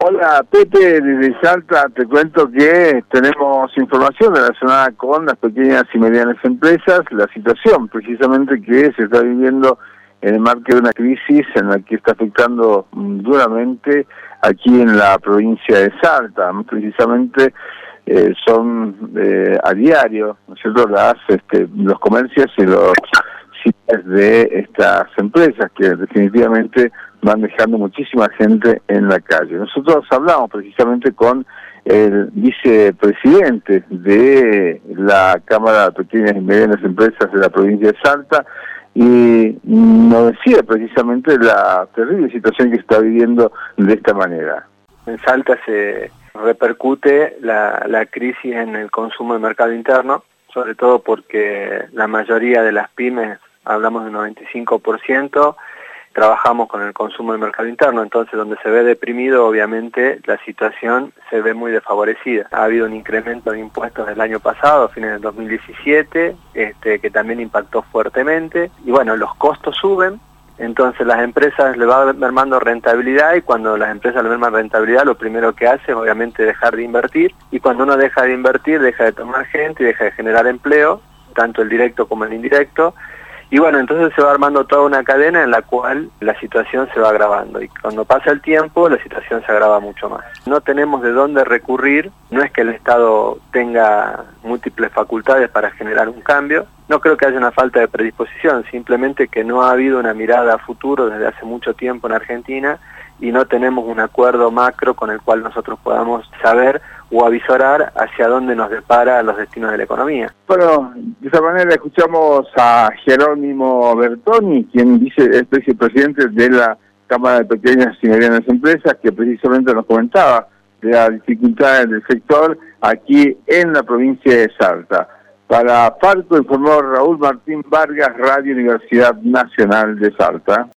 Hola Pepe, desde Salta te cuento que tenemos información relacionada con las pequeñas y medianas empresas, la situación precisamente que se está viviendo en el marco de una crisis en la que está afectando duramente aquí en la provincia de Salta. Precisamente son a diario, ¿no es cierto?, los comercios y los sitios de estas empresas que definitivamente van dejando muchísima gente en la calle. Nosotros hablamos precisamente con el vicepresidente de la Cámara de Pequeñas y Medianas Empresas de la provincia de Salta y nos decía precisamente la terrible situación que está viviendo de esta manera. En Salta se repercute la crisis en el consumo del mercado interno, sobre todo porque la mayoría de las pymes, hablamos del 95%, trabajamos con el consumo del mercado interno, entonces donde se ve deprimido, obviamente, la situación se ve muy desfavorecida. Ha habido un incremento de impuestos del año pasado, a fines del 2017, que también impactó fuertemente, y bueno, los costos suben, entonces las empresas le va mermando rentabilidad, y cuando las empresas le merman rentabilidad, lo primero que hace es obviamente dejar de invertir, y cuando uno deja de invertir, deja de tomar gente y deja de generar empleo, tanto el directo como el indirecto. Y bueno, entonces se va armando toda una cadena en la cual la situación se va agravando, y cuando pasa el tiempo la situación se agrava mucho más. No tenemos de dónde recurrir, no es que el Estado tenga múltiples facultades para generar un cambio, no creo que haya una falta de predisposición, simplemente que no ha habido una mirada a futuro desde hace mucho tiempo en Argentina y no tenemos un acuerdo macro con el cual nosotros podamos saber o avisorar hacia dónde nos depara los destinos de la economía. Bueno, de esa manera escuchamos a Jerónimo Bertoni, quien es vicepresidente de la Cámara de Pequeñas y Medianas Empresas, que precisamente nos comentaba de las dificultades del sector aquí en la provincia de Salta. Para Farco informó Raúl Martín Vargas, Radio Universidad Nacional de Salta.